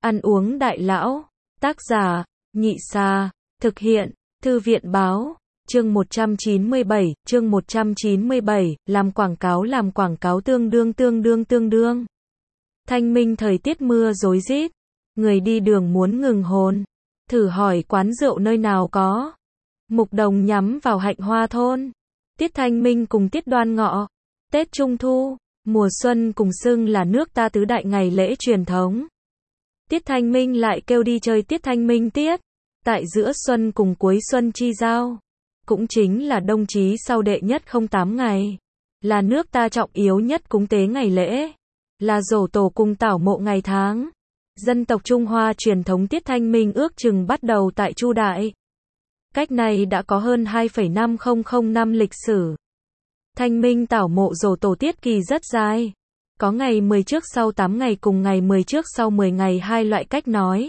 Ăn uống đại lão. Tác giả, Nhị Sa. Thực hiện, Thư viện báo. Chương 197, chương 197, làm quảng cáo tương đương. Thanh minh thời tiết mưa rối rít, người đi đường muốn ngừng hồn. Thử hỏi quán rượu nơi nào có. Mục đồng nhắm vào Hạnh Hoa thôn. Tiết Thanh minh cùng tiết Đoan Ngọ, Tết Trung Thu, mùa xuân cùng xưng là nước ta tứ đại ngày lễ truyền thống. Tiết Thanh minh lại kêu đi chơi Tiết Thanh minh tiết, tại giữa xuân cùng cuối xuân chi giao, cũng chính là đông chí sau đệ nhất 08 ngày, là nước ta trọng yếu nhất cúng tế ngày lễ, là giỗ tổ cùng tảo mộ ngày tháng. Dân tộc Trung Hoa truyền thống Tiết Thanh minh ước chừng bắt đầu tại Chu Đại. Cách này đã có hơn 2,5000 năm lịch sử. Thanh minh tảo mộ giỗ tổ tiết kỳ rất dài. Có ngày 10 trước sau 8 ngày cùng ngày 10 trước sau 10 ngày hai loại cách nói.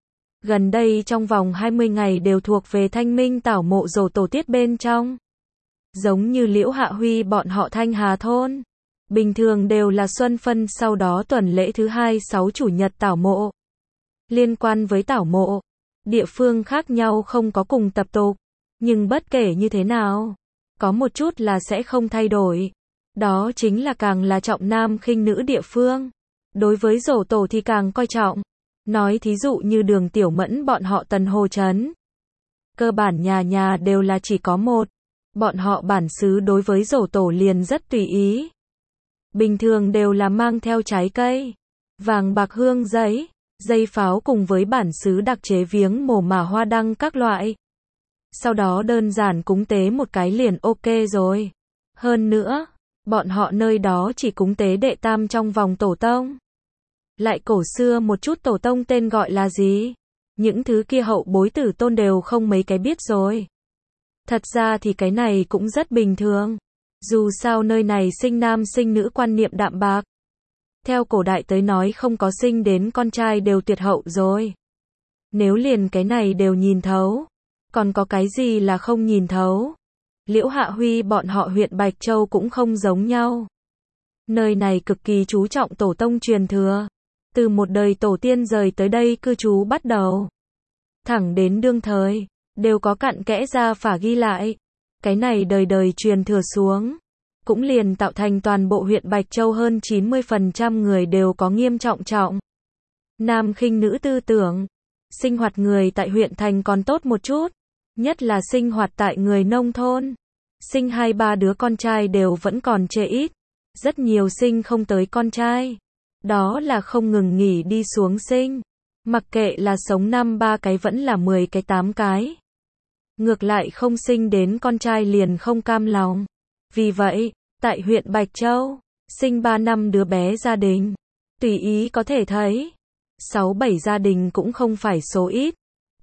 Gần đây trong vòng 20 ngày đều thuộc về thanh minh tảo mộ giỗ tổ tiết bên trong. Giống như Liễu Hạ Huy bọn họ Thanh Hà thôn. Bình thường đều là xuân phân sau đó tuần lễ thứ 26 chủ nhật tảo mộ. Liên quan với tảo mộ, địa phương khác nhau không có cùng tập tục. Nhưng bất kể như thế nào, có một chút là sẽ không thay đổi. Đó chính là càng là trọng nam khinh nữ địa phương. Đối với giỗ tổ thì càng coi trọng. Nói thí dụ như Đường Tiểu Mẫn bọn họ Tần Hồ Trấn. Cơ bản nhà nhà đều là chỉ có một. Bọn họ bản xứ đối với giỗ tổ liền rất tùy ý. Bình thường đều là mang theo trái cây, vàng bạc hương giấy, dây pháo cùng với bản xứ đặc chế viếng mồ mả hoa đăng các loại. Sau đó đơn giản cúng tế một cái liền ok rồi. Hơn nữa, bọn họ nơi đó chỉ cúng tế đệ tam trong vòng tổ tông. Lại cổ xưa một chút tổ tông tên gọi là gì? Những thứ kia hậu bối tử tôn đều không mấy cái biết rồi. Thật ra thì cái này cũng rất bình thường. Dù sao nơi này sinh nam sinh nữ quan niệm đạm bạc. Theo cổ đại tới nói không có sinh đến con trai đều tuyệt hậu rồi. Nếu liền cái này đều nhìn thấu, còn có cái gì là không nhìn thấu? Liễu Hạ Huy bọn họ huyện Bạch Châu cũng không giống nhau. Nơi này cực kỳ chú trọng tổ tông truyền thừa. Từ một đời tổ tiên rời tới đây cư trú bắt đầu. Thẳng đến đương thời, đều có cặn kẽ ra phả ghi lại. Cái này đời đời truyền thừa xuống. Cũng liền tạo thành toàn bộ huyện Bạch Châu hơn 90% người đều có nghiêm trọng nam khinh nữ tư tưởng. Sinh hoạt người tại huyện thành còn tốt một chút. Nhất là sinh hoạt tại người nông thôn. Sinh 2-3 đứa con trai đều vẫn còn chê ít. Rất nhiều sinh không tới con trai. Đó là không ngừng nghỉ đi xuống sinh. Mặc kệ là sống 5-3 cái vẫn là 10 cái 8 cái. Ngược lại không sinh đến con trai liền không cam lòng. Vì vậy, tại huyện Bạch Châu, sinh 3-5 đứa bé gia đình. Tùy ý có thể thấy. 6-7 gia đình cũng không phải số ít.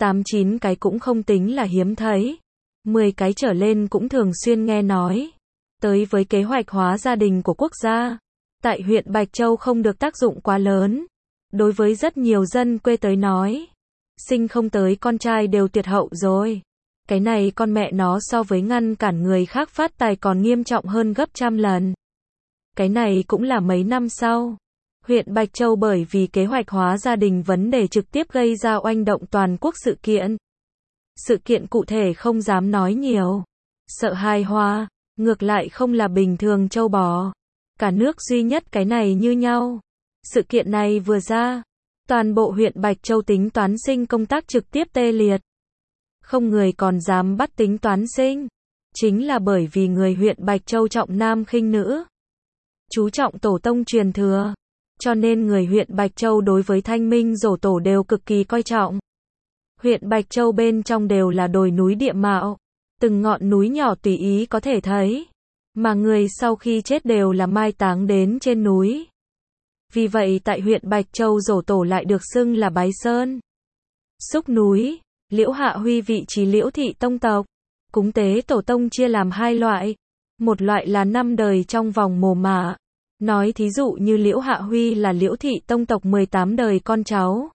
8-9 cái cũng không tính là hiếm thấy. 10 cái trở lên cũng thường xuyên nghe nói. Tới với kế hoạch hóa gia đình của quốc gia. Tại huyện Bạch Châu không được tác dụng quá lớn. Đối với rất nhiều dân quê tới nói. Sinh không tới con trai đều tuyệt hậu rồi. Cái này con mẹ nó so với ngăn cản người khác phát tài còn nghiêm trọng hơn gấp trăm lần. Cái này cũng là mấy năm sau. Huyện Bạch Châu bởi vì kế hoạch hóa gia đình vấn đề trực tiếp gây ra oanh động toàn quốc sự kiện. Sự kiện cụ thể không dám nói nhiều. Sợ hài hòa, ngược lại không là bình thường châu bò. Cả nước duy nhất cái này như nhau. Sự kiện này vừa ra, toàn bộ huyện Bạch Châu tính toán sinh công tác trực tiếp tê liệt. Không người còn dám bắt tính toán sinh. Chính là bởi vì người huyện Bạch Châu trọng nam khinh nữ. Chú trọng tổ tông truyền thừa. Cho nên người huyện Bạch Châu đối với thanh minh giỗ tổ đều cực kỳ coi trọng. Huyện Bạch Châu bên trong đều là đồi núi địa mạo. Từng ngọn núi nhỏ tùy ý có thể thấy. Mà người sau khi chết đều là mai táng đến trên núi. Vì vậy tại huyện Bạch Châu giỗ tổ lại được xưng là Bái Sơn. Xúc núi. Liễu Hạ Huy vị trí Liễu thị tông tộc. Cúng tế tổ tông chia làm hai loại. Một loại là 5 đời trong vòng mồ mả. Nói thí dụ như Liễu Hạ Huy là Liễu thị tông tộc 18 đời con cháu.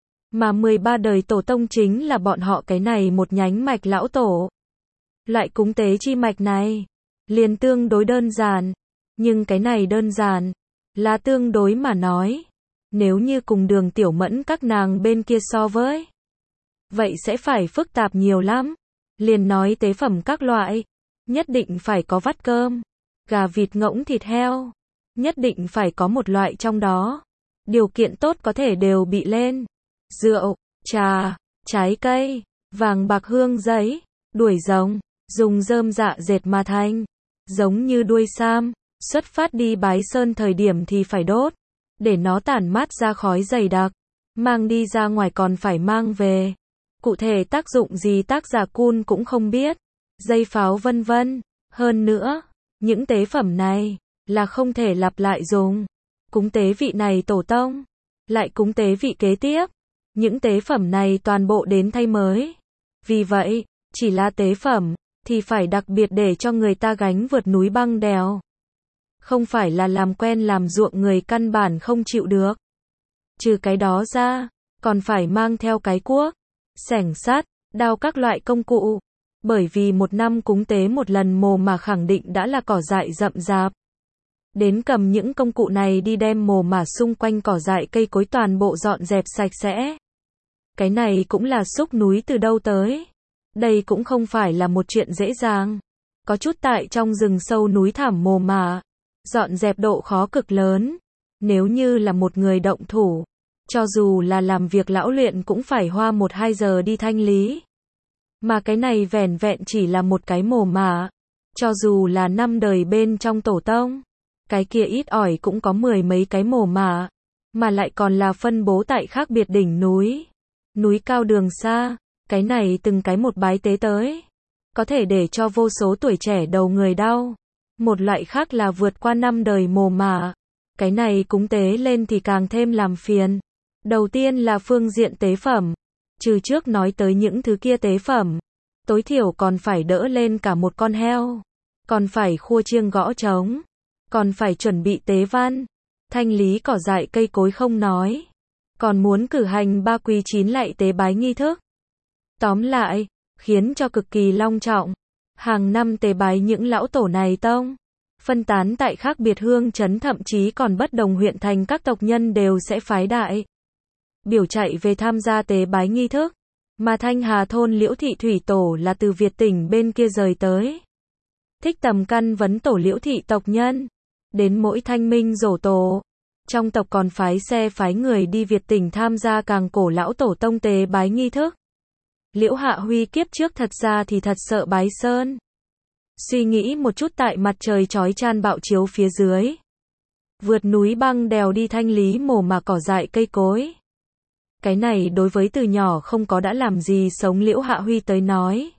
Mà 13 đời tổ tông chính là bọn họ cái này một nhánh mạch lão tổ. Loại cúng tế chi mạch này liền tương đối đơn giản. Nhưng cái này đơn giản là tương đối mà nói. Nếu như cùng Đường Tiểu Mẫn các nàng bên kia so với, vậy sẽ phải phức tạp nhiều lắm. Liền nói tế phẩm các loại, nhất định phải có vắt cơm, gà vịt ngỗng thịt heo, nhất định phải có một loại trong đó. Điều kiện tốt có thể đều bị lên. Rượu, trà, trái cây, vàng bạc hương giấy, đuổi rồng, dùng rơm dạ dệt mà thành, giống như đuôi sam, xuất phát đi bái sơn thời điểm thì phải đốt, để nó tản mát ra khói dày đặc, mang đi ra ngoài còn phải mang về. Cụ thể tác dụng gì tác giả Kun cũng không biết, dây pháo vân vân. Hơn nữa, những tế phẩm này là không thể lặp lại dùng. Cúng tế vị này tổ tông, lại cúng tế vị kế tiếp. Những tế phẩm này toàn bộ đến thay mới. Vì vậy, chỉ là tế phẩm, thì phải đặc biệt để cho người ta gánh vượt núi băng đèo. Không phải là làm quen làm ruộng người căn bản không chịu được. Trừ cái đó ra, còn phải mang theo cái cuốc, xẻng sắt, đao các loại công cụ. Bởi vì một năm cúng tế một lần mồ mà khẳng định đã là cỏ dại rậm rạp. Đến cầm những công cụ này đi đem mồ mà xung quanh cỏ dại cây cối toàn bộ dọn dẹp sạch sẽ. Cái này cũng là xúc núi từ đâu tới. Đây cũng không phải là một chuyện dễ dàng. Có chút tại trong rừng sâu núi thẳm mồ mà, dọn dẹp độ khó cực lớn. Nếu như là một người động thủ, cho dù là làm việc lão luyện cũng phải hoa 1-2 giờ đi thanh lý. Mà cái này vẻn vẹn chỉ là một cái mồ mà, cho dù là 5 đời bên trong tổ tông, cái kia ít ỏi cũng có 10 mấy cái mồ mà lại còn là phân bố tại khác biệt đỉnh núi, núi cao đường xa, cái này từng cái một bái tế tới, có thể để cho vô số tuổi trẻ đầu người đau. Một loại khác là vượt qua 5 đời mồ mà, cái này cúng tế lên thì càng thêm làm phiền. Đầu tiên là phương diện tế phẩm, trừ trước nói tới những thứ kia tế phẩm, tối thiểu còn phải đỡ lên cả một con heo, còn phải khua chiêng gõ trống, còn phải chuẩn bị tế văn, thanh lý cỏ dại cây cối không nói, còn muốn cử hành 3 quý 9 lạy tế bái nghi thức. Tóm lại, khiến cho cực kỳ long trọng. Hàng năm tế bái những lão tổ này tông, phân tán tại khác biệt hương trấn, thậm chí còn bất đồng huyện thành, các tộc nhân đều sẽ phái đại biểu chạy về tham gia tế bái nghi thức. Mà Thanh Hà thôn Liễu thị thủy tổ là từ Việt tỉnh bên kia rời tới. Thích Tầm căn vấn tổ Liễu thị tộc nhân, đến mỗi thanh minh rổ tổ. Trong tộc còn phái xe phái người đi Việt tỉnh tham gia càng cổ lão tổ tông tế bái nghi thức. Liễu Hạ Huy kiếp trước thật ra thì thật sợ bái sơn. Suy nghĩ một chút tại mặt trời chói chan bạo chiếu phía dưới, vượt núi băng đèo đi thanh lý mồ mà cỏ dại cây cối. Cái này đối với từ nhỏ không có đã làm gì sống Liễu Hạ Huy tới nói,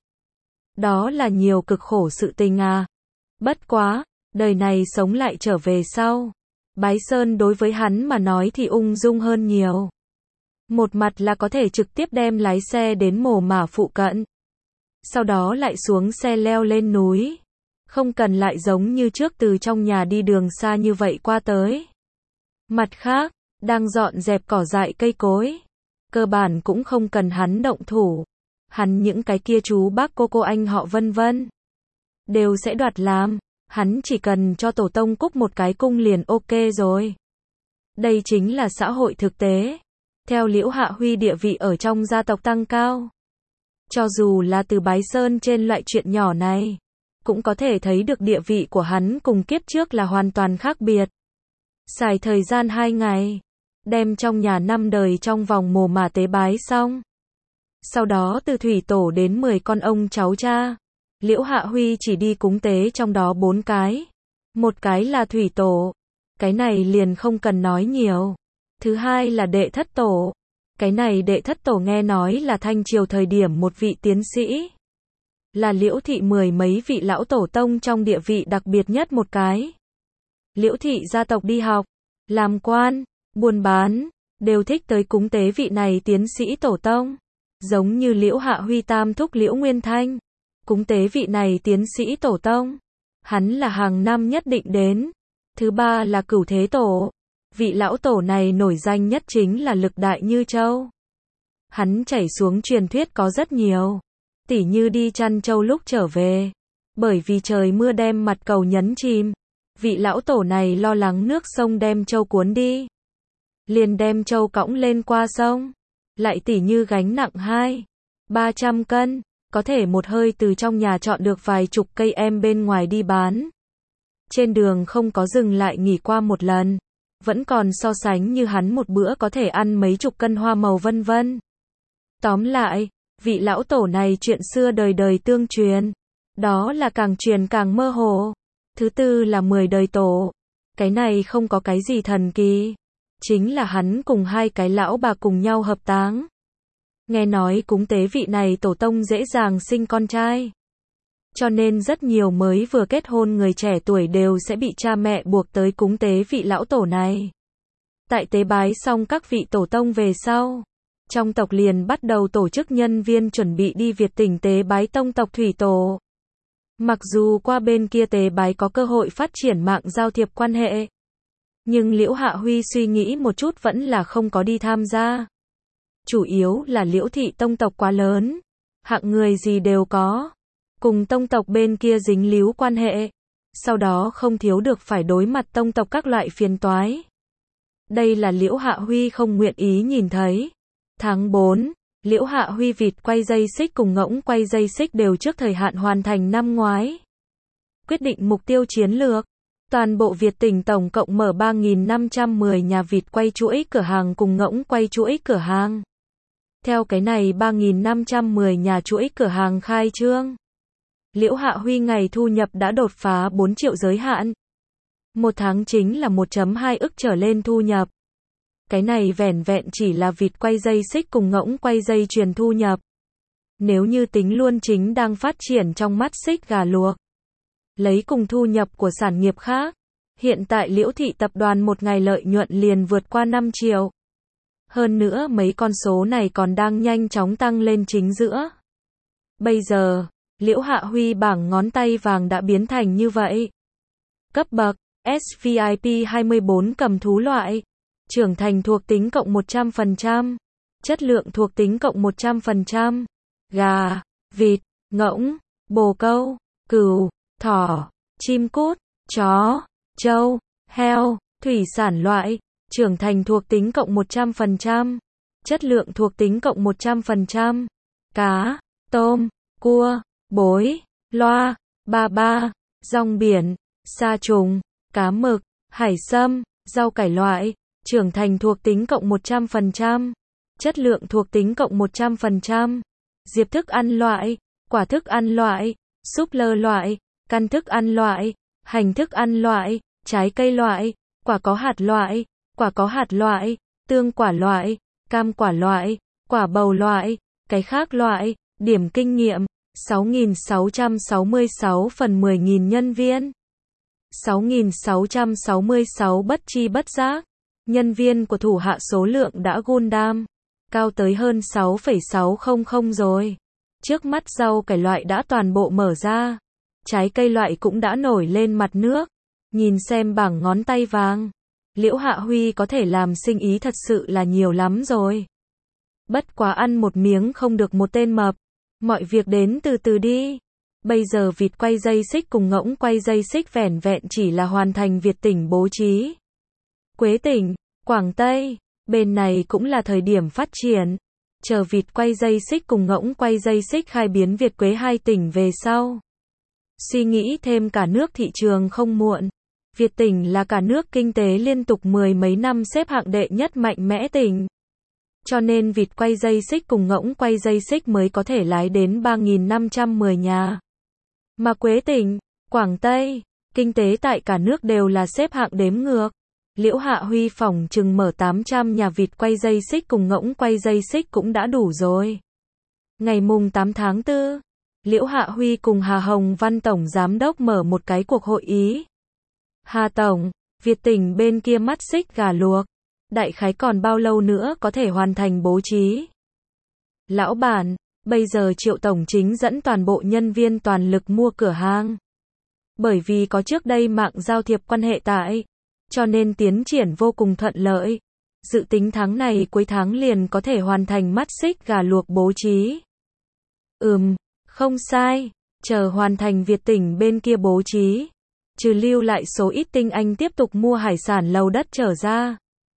đó là nhiều cực khổ sự tình à. Bất quá, đời này sống lại trở về sau, bái sơn đối với hắn mà nói thì ung dung hơn nhiều. Một mặt là có thể trực tiếp đem lái xe đến mồ mả phụ cận, sau đó lại xuống xe leo lên núi, không cần lại giống như trước từ trong nhà đi đường xa như vậy qua tới. Mặt khác, đang dọn dẹp cỏ dại cây cối, cơ bản cũng không cần hắn động thủ, hắn những cái kia chú bác cô anh họ vân vân đều sẽ đoạt làm, hắn chỉ cần cho tổ tông cúc một cái cung liền ok rồi. Đây chính là xã hội thực tế. Theo Liễu Hạ Huy địa vị ở trong gia tộc tăng cao, cho dù là từ bái sơn trên loại chuyện nhỏ này, cũng có thể thấy được địa vị của hắn cùng kiếp trước là hoàn toàn khác biệt. Xài thời gian 2 ngày, đem trong nhà 5 đời trong vòng mồ mả tế bái xong. Sau đó từ thủy tổ đến 10 con ông cháu cha, Liễu Hạ Huy chỉ đi cúng tế trong đó 4 cái. Một cái là thủy tổ, cái này liền không cần nói nhiều. Thứ hai là đệ thất tổ. Cái này đệ thất tổ nghe nói là Thanh Triều thời điểm một vị tiến sĩ, là Liễu thị 10 mấy vị lão tổ tông trong địa vị đặc biệt nhất một cái. Liễu thị gia tộc đi học, làm quan, buôn bán, đều thích tới cúng tế vị này tiến sĩ tổ tông. Giống như Liễu Hạ Huy tam thúc Liễu Nguyên Thanh, cúng tế vị này tiến sĩ tổ tông, hắn là hàng năm nhất định đến. Thứ ba là Cửu Thế Tổ. Vị lão tổ này nổi danh nhất chính là lực đại như châu. Hắn chảy xuống truyền thuyết có rất nhiều, tỉ như đi chăn trâu lúc trở về, bởi vì trời mưa đem mặt cầu nhấn chìm, vị lão tổ này lo lắng nước sông đem trâu cuốn đi, liền đem trâu cõng lên qua sông. Lại tỉ như gánh nặng 200-300 cân, có thể một hơi từ trong nhà chọn được vài chục cây em bên ngoài đi bán. Trên đường không có dừng lại nghỉ qua một lần. Vẫn còn so sánh như hắn một bữa có thể ăn mấy chục cân hoa màu vân vân. Tóm lại, vị lão tổ này chuyện xưa đời đời tương truyền. Đó là càng truyền càng mơ hồ. Thứ tư là 10 đời tổ. Cái này không có cái gì thần kỳ. Chính là hắn cùng hai cái lão bà cùng nhau hợp táng. Nghe nói cúng tế vị này tổ tông dễ dàng sinh con trai. Cho nên rất nhiều mới vừa kết hôn người trẻ tuổi đều sẽ bị cha mẹ buộc tới cúng tế vị lão tổ này. Tại tế bái xong các vị tổ tông về sau, trong tộc liền bắt đầu tổ chức nhân viên chuẩn bị đi Việt tỉnh tế bái tông tộc thủy tổ. Mặc dù qua bên kia tế bái có cơ hội phát triển mạng giao thiệp quan hệ, nhưng Liễu Hạ Huy suy nghĩ một chút vẫn là không có đi tham gia. Chủ yếu là Liễu thị tông tộc quá lớn, hạng người gì đều có, cùng tông tộc bên kia dính líu quan hệ, sau đó không thiếu được phải đối mặt tông tộc các loại phiền toái. Đây là Liễu Hạ Huy không nguyện ý nhìn thấy. Tháng 4, Liễu Hạ Huy vịt quay dây xích cùng ngỗng quay dây xích đều trước thời hạn hoàn thành năm ngoái. Quyết định mục tiêu chiến lược. Toàn bộ Việt tỉnh tổng cộng mở 3.510 nhà vịt quay chuỗi cửa hàng cùng ngỗng quay chuỗi cửa hàng. Theo cái này 3.510 nhà chuỗi cửa hàng khai trương, Liễu Hạ Huy ngày thu nhập đã đột phá 4 triệu giới hạn. Một tháng chính là 1,2 ức trở lên thu nhập. Cái này vẻn vẹn chỉ là vịt quay dây xích cùng ngỗng quay dây chuyền thu nhập. Nếu như tính luôn chính đang phát triển trong mắt xích gà luộc, lấy cùng thu nhập của sản nghiệp khác, hiện tại Liễu thị tập đoàn một ngày lợi nhuận liền vượt qua 5 triệu. Hơn nữa mấy con số này còn đang nhanh chóng tăng lên chính giữa. Bây giờ, Liễu Hạ Huy bảng ngón tay vàng đã biến thành như vậy. Cấp bậc SVIP 24 cầm thú loại, trưởng thành thuộc tính cộng 100%, chất lượng thuộc tính cộng 100%, gà, vịt, ngỗng, bồ câu, cừu, thỏ, chim cút, chó, trâu, heo, thủy sản loại, trưởng thành thuộc tính cộng 100%, chất lượng thuộc tính cộng 100%, cá, tôm, cua, bối, loa, ba ba, rong biển, sa trùng, cá mực, hải sâm, rau cải loại, trưởng thành thuộc tính cộng 100%, chất lượng thuộc tính cộng 100%, diệp thức ăn loại, quả thức ăn loại, súp lơ loại, căn thức ăn loại, hành thức ăn loại, trái cây loại, quả có hạt loại, quả có hạt loại, tương quả loại, cam quả loại, quả bầu loại, cái khác loại, điểm kinh nghiệm 6.666 phần 10.000 nhân viên. 6.666 bất chi bất giác. Nhân viên của thủ hạ số lượng đã Gundam, cao tới hơn 6,600 rồi. Trước mắt rau cải loại đã toàn bộ mở ra. Trái cây loại cũng đã nổi lên mặt nước. Nhìn xem bảng ngón tay vàng, Liễu Hạ Huy có thể làm sinh ý thật sự là nhiều lắm rồi. Bất quá ăn một miếng không được một tên mập. Mọi việc đến từ từ đi. Bây giờ vịt quay dây xích cùng ngỗng quay dây xích vẻn vẹn chỉ là hoàn thành Việt tỉnh bố trí. Quế tỉnh, Quảng Tây, bên này cũng là thời điểm phát triển. Chờ vịt quay dây xích cùng ngỗng quay dây xích khai biến Việt Quế hai tỉnh về sau. Suy nghĩ thêm cả nước thị trường không muộn. Việt tỉnh là cả nước kinh tế liên tục mười mấy năm xếp hạng đệ nhất mạnh mẽ tỉnh. Cho nên vịt quay dây xích cùng ngỗng quay dây xích mới có thể lái đến 3.510 nhà. Mà Quế tỉnh, Quảng Tây, kinh tế tại cả nước đều là xếp hạng đếm ngược. Liễu Hạ Huy phỏng chừng mở 800 nhà vịt quay dây xích cùng ngỗng quay dây xích cũng đã đủ rồi. Ngày mùng 8 tháng 4, Liễu Hạ Huy cùng Hà Hồng Văn Tổng Giám đốc mở một cái cuộc hội ý. Hà Tổng, Việt tỉnh bên kia mắt xích gà luộc. Đại khái còn bao lâu nữa có thể hoàn thành bố trí? Lão bản, bây giờ Triệu Tổng chính dẫn toàn bộ nhân viên toàn lực mua cửa hàng. Bởi vì có trước đây mạng giao thiệp quan hệ tại, cho nên tiến triển vô cùng thuận lợi. Dự tính tháng này cuối tháng liền có thể hoàn thành mắt xích gà luộc bố trí. Không sai, chờ hoàn thành Việt tỉnh bên kia bố trí. Trừ lưu lại số ít tinh anh tiếp tục mua hải sản lầu đất trở ra.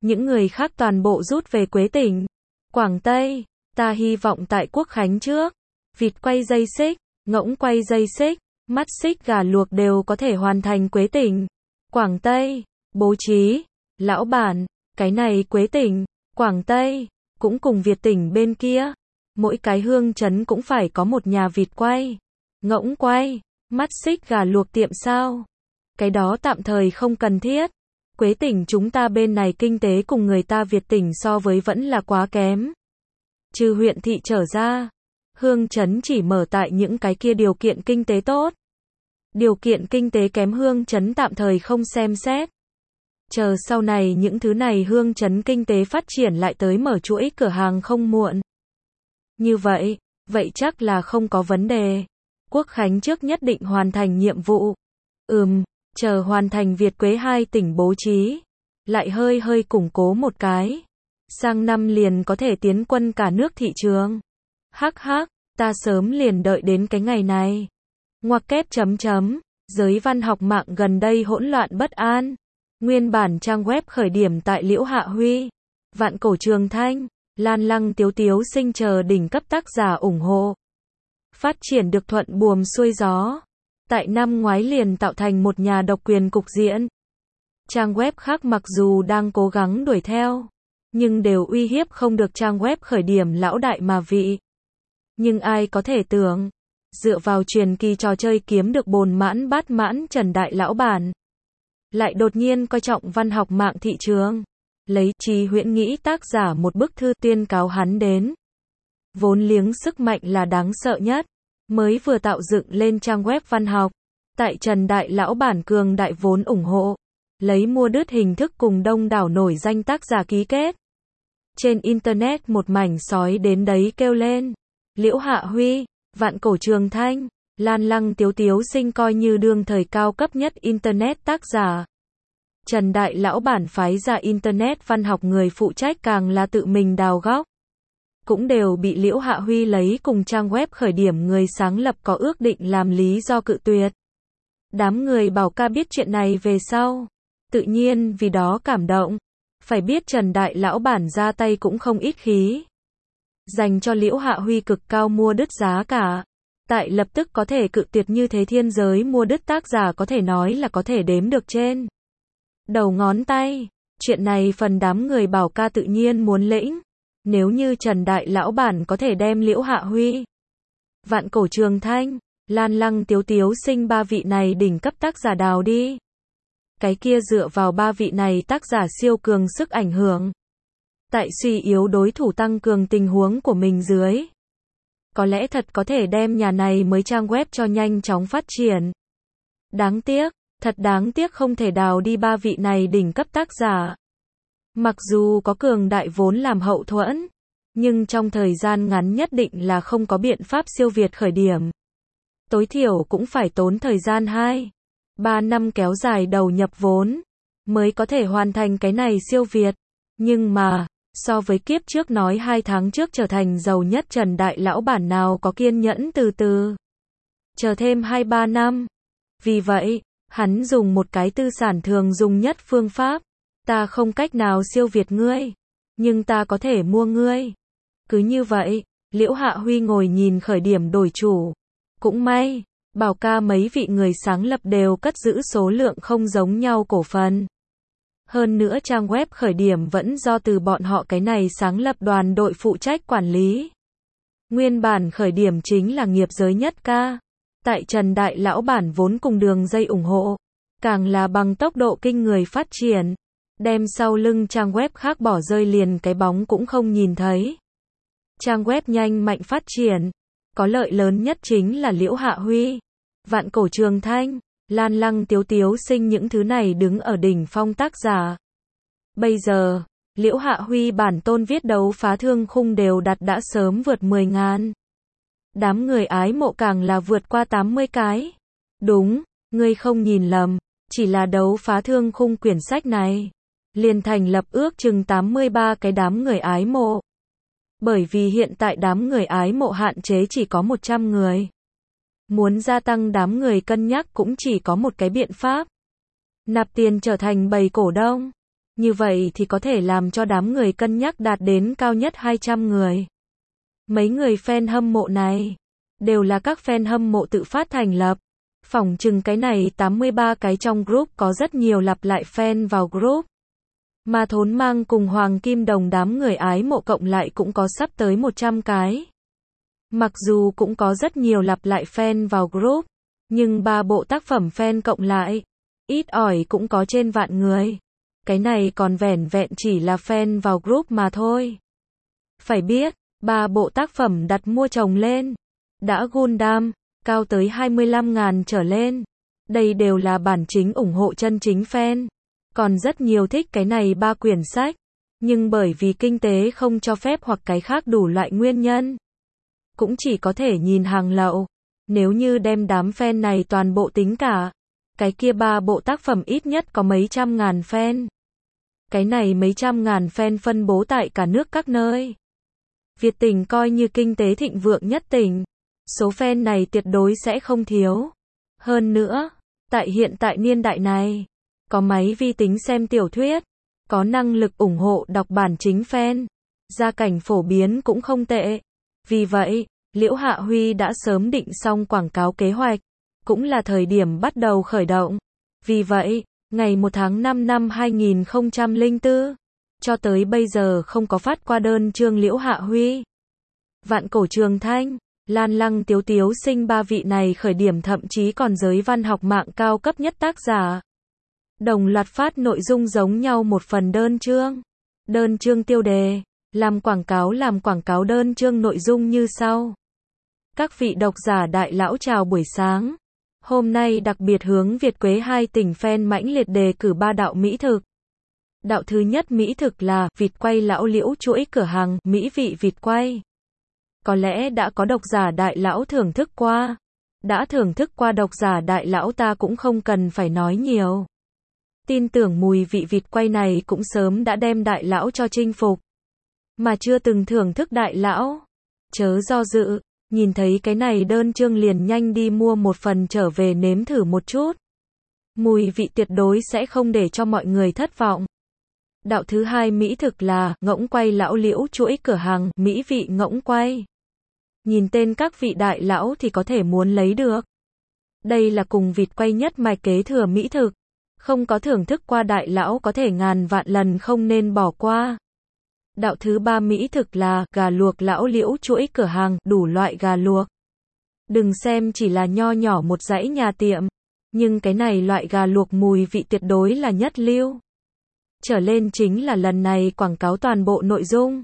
những người khác toàn bộ rút về Quế Tỉnh. Quảng Tây, ta hy vọng tại Quốc Khánh trước, vịt quay dây xích, ngỗng quay dây xích, mắt xích gà luộc đều có thể hoàn thành Quế Tỉnh. Quảng Tây, bố trí, lão bản, cái này Quế Tỉnh, Quảng Tây, cũng cùng Việt Tỉnh bên kia. Mỗi cái hương trấn cũng phải có một nhà vịt quay, ngỗng quay, mắt xích gà luộc tiệm sao. Cái đó tạm thời không cần thiết. Quế Tỉnh chúng ta bên này kinh tế cùng người ta Việt Tỉnh so với vẫn là quá kém. Trừ huyện thị trở ra, hương trấn chỉ mở tại những cái kia điều kiện kinh tế tốt. Điều kiện kinh tế kém hương trấn tạm thời không xem xét. Chờ sau này những thứ này hương trấn kinh tế phát triển lại tới mở chuỗi cửa hàng không muộn. Như vậy, vậy chắc là không có vấn đề. Quốc Khánh trước nhất định hoàn thành nhiệm vụ. Chờ hoàn thành Việt Quế 2 tỉnh bố trí, lại hơi củng cố một cái. Sang năm liền có thể tiến quân cả nước thị trường. Hắc hắc, ta sớm liền đợi đến cái ngày này. Ngoặc kép chấm chấm, giới văn học mạng gần đây hỗn loạn bất an. Nguyên bản trang web khởi điểm tại Liễu Hạ Huy, Vạn Cổ Trường Thanh, Lan Lăng Tiếu Tiếu Sinh chờ đỉnh cấp tác giả ủng hộ. Phát triển được thuận buồm xuôi gió. Tại năm ngoái liền tạo thành một nhà độc quyền cục diện. Trang web khác mặc dù đang cố gắng đuổi theo, nhưng đều uy hiếp không được trang web khởi điểm lão đại mà vị. Nhưng ai có thể tưởng, dựa vào truyền kỳ trò chơi kiếm được bồn mãn bát mãn Trần Đại lão bản, lại đột nhiên coi trọng văn học mạng thị trường, lấy Trí Huyễn Nghĩ tác giả một bức thư tuyên cáo hắn đến. Vốn liếng sức mạnh là đáng sợ nhất. Mới vừa tạo dựng lên trang web văn học, tại Trần Đại lão bản cường đại vốn ủng hộ, lấy mua đứt hình thức cùng đông đảo nổi danh tác giả ký kết. Trên internet một mảnh sói đến đấy kêu lên, Liễu Hạ Huy, Vạn Cổ Trường Thanh, Lan Lăng Tiếu Tiếu Sinh coi như đương thời cao cấp nhất internet tác giả. Trần Đại lão bản phái ra internet văn học người phụ trách càng là tự mình đào góc. Cũng đều bị Liễu Hạ Huy lấy cùng trang web khởi điểm người sáng lập có ước định làm lý do cự tuyệt. Đám người Bảo Ca biết chuyện này về sau, tự nhiên vì đó cảm động. Phải biết Trần Đại lão bản ra tay cũng không ít khí. Dành cho Liễu Hạ Huy cực cao mua đứt giá cả. Tại lập tức có thể cự tuyệt như thế thiên giới mua đứt tác giả có thể nói là có thể đếm được trên đầu ngón tay. Chuyện này phần đám người Bảo Ca tự nhiên muốn lĩnh. Nếu như Trần Đại lão bản có thể đem Liễu Hạ Huy, Vạn Cổ Trường Thanh, Lan Lăng Tiếu Tiếu Sinh ba vị này đỉnh cấp tác giả đào đi. Cái kia dựa vào ba vị này tác giả siêu cường sức ảnh hưởng. Tại suy yếu đối thủ tăng cường tình huống của mình dưới. Có lẽ thật có thể đem nhà này mới trang web cho nhanh chóng phát triển. Đáng tiếc, thật đáng tiếc không thể đào đi ba vị này đỉnh cấp tác giả. Mặc dù có cường đại vốn làm hậu thuẫn, nhưng trong thời gian ngắn nhất định là không có biện pháp siêu việt khởi điểm. Tối thiểu cũng phải tốn thời gian 2-3 năm kéo dài đầu nhập vốn, mới có thể hoàn thành cái này siêu việt. Nhưng mà, so với kiếp trước nói 2 tháng trước trở thành giàu nhất Trần Đại lão bản nào có kiên nhẫn từ từ. Chờ thêm 2-3 năm. Vì vậy, hắn dùng một cái tư sản thường dùng nhất phương pháp. Ta không cách nào siêu việt ngươi, nhưng ta có thể mua ngươi. Cứ như vậy, Liễu Hạ Huy ngồi nhìn khởi điểm đổi chủ. Cũng may, Bảo Ca mấy vị người sáng lập đều cất giữ số lượng không giống nhau cổ phần. Hơn nữa trang web khởi điểm vẫn do từ bọn họ cái này sáng lập đoàn đội phụ trách quản lý. Nguyên bản khởi điểm chính là nghiệp giới nhất ca. Tại Trần Đại lão bản vốn cùng đường dây ủng hộ, càng là bằng tốc độ kinh người phát triển. Đem sau lưng trang web khác bỏ rơi liền cái bóng cũng không nhìn thấy. Trang web nhanh mạnh phát triển, có lợi lớn nhất chính là Liễu Hạ Huy, Vạn Cổ Trường Thanh, Lan Lăng Tiếu Tiếu Sinh những thứ này đứng ở đỉnh phong tác giả. Bây giờ, Liễu Hạ Huy bản tôn viết đấu phá thương khung đều đặt đã sớm vượt 10.000. Đám người ái mộ càng là vượt qua 80 cái. Đúng, ngươi không nhìn lầm, chỉ là đấu phá thương khung quyển sách này. Liền thành lập ước chừng 83 cái đám người ái mộ. Bởi vì hiện tại đám người ái mộ hạn chế chỉ có 100 người. Muốn gia tăng đám người cân nhắc cũng chỉ có một cái biện pháp. Nạp tiền trở thành bầy cổ đông. Như vậy thì có thể làm cho đám người cân nhắc đạt đến cao nhất 200 người. Mấy người fan hâm mộ này đều là các fan hâm mộ tự phát thành lập. Phỏng chừng cái này 83 cái trong group có rất nhiều lặp lại fan vào group. Mà Thốn Mang cùng Hoàng Kim Đồng đám người ái mộ cộng lại cũng có sắp tới 100 cái. Mặc dù cũng có rất nhiều lặp lại fan vào group, nhưng 3 bộ tác phẩm fan cộng lại, ít ỏi cũng có trên vạn người. Cái này còn vẻn vẹn chỉ là fan vào group mà thôi. Phải biết, 3 bộ tác phẩm đặt mua chồng lên, đã Gundam, cao tới 25.000 trở lên. Đây đều là bản chính ủng hộ chân chính fan. Còn rất nhiều thích cái này 3 quyển sách, nhưng bởi vì kinh tế không cho phép hoặc cái khác đủ loại nguyên nhân, cũng chỉ có thể nhìn hàng lậu. Nếu như đem đám fan này toàn bộ tính cả, cái kia 3 bộ tác phẩm ít nhất có mấy trăm ngàn fan. Cái này mấy trăm ngàn fan phân bố tại cả nước các nơi. Việt tỉnh coi như kinh tế thịnh vượng nhất tỉnh. Số fan này tuyệt đối sẽ không thiếu. Hơn nữa, tại hiện tại niên đại này, có máy vi tính xem tiểu thuyết, có năng lực ủng hộ đọc bản chính fan, gia cảnh phổ biến cũng không tệ. Vì vậy, Liễu Hạ Huy đã sớm định xong quảng cáo kế hoạch, cũng là thời điểm bắt đầu khởi động. Vì vậy, ngày 1 tháng 5 năm 2004, cho tới bây giờ không có phát qua đơn chương Liễu Hạ Huy. Vạn Cổ Trường Thanh, Lan Lăng Tiếu Tiếu Sinh, 3 vị này khởi điểm thậm chí còn giới văn học mạng cao cấp nhất tác giả. Đồng loạt phát nội dung giống nhau một phần đơn chương. Đơn chương tiêu đề, làm quảng cáo đơn chương nội dung như sau. Các vị độc giả đại lão chào buổi sáng. Hôm nay đặc biệt hướng Việt Quế 2 tỉnh fan mãnh liệt đề cử 3 đạo mỹ thực. Đạo thứ nhất mỹ thực là vịt quay lão Liễu chuỗi cửa hàng mỹ vị vịt quay. Có lẽ đã có độc giả đại lão thưởng thức qua. Đã thưởng thức qua độc giả đại lão ta cũng không cần phải nói nhiều. Tin tưởng mùi vị vịt quay này cũng sớm đã đem đại lão cho chinh phục. Mà chưa từng thưởng thức đại lão, chớ do dự, nhìn thấy cái này đơn chương liền nhanh đi mua một phần trở về nếm thử một chút. Mùi vị tuyệt đối sẽ không để cho mọi người thất vọng. Đạo thứ hai mỹ thực là ngỗng quay lão Liễu chuỗi cửa hàng mỹ vị ngỗng quay. Nhìn tên các vị đại lão thì có thể muốn lấy được. Đây là cùng vịt quay nhất mạch kế thừa mỹ thực. Không có thưởng thức qua đại lão có thể ngàn vạn lần không nên bỏ qua. Đạo thứ ba mỹ thực là gà luộc lão Liễu chuỗi cửa hàng đủ loại gà luộc. Đừng xem chỉ là nho nhỏ một dãy nhà tiệm, nhưng cái này loại gà luộc mùi vị tuyệt đối là nhất lưu. Trở lên chính là lần này quảng cáo toàn bộ nội dung.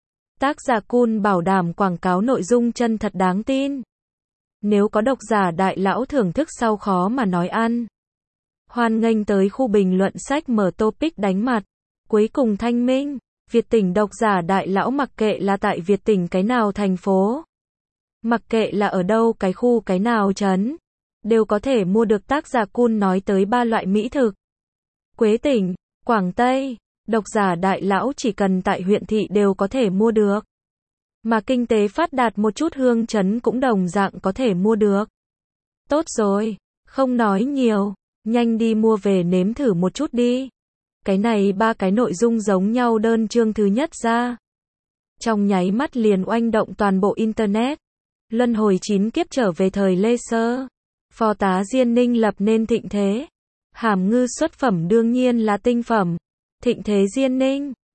Tác giả Kun bảo đảm quảng cáo nội dung chân thật đáng tin. Nếu có độc giả đại lão thưởng thức sau khó mà nói ăn. Hoan nghênh tới khu bình luận sách mở topic đánh mặt. Cuối cùng thanh minh, Việt tỉnh độc giả đại lão mặc kệ là tại Việt tỉnh cái nào thành phố, mặc kệ là ở đâu cái khu cái nào trấn, đều có thể mua được. Tác giả Kun nói tới 3 loại mỹ thực. Quế tỉnh, Quảng Tây, độc giả đại lão chỉ cần tại huyện thị đều có thể mua được. Mà kinh tế phát đạt một chút hương trấn cũng đồng dạng có thể mua được. Tốt rồi, không nói nhiều, nhanh đi mua về nếm thử một chút đi. Cái này 3 cái nội dung giống nhau đơn chương thứ nhất ra. Trong nháy mắt liền oanh động toàn bộ Internet. Luân hồi 9 kiếp trở về thời Lê Sơ. Phó tá Diên Ninh lập nên thịnh thế. Hàm ngư xuất phẩm đương nhiên là tinh phẩm. Thịnh thế Diên Ninh.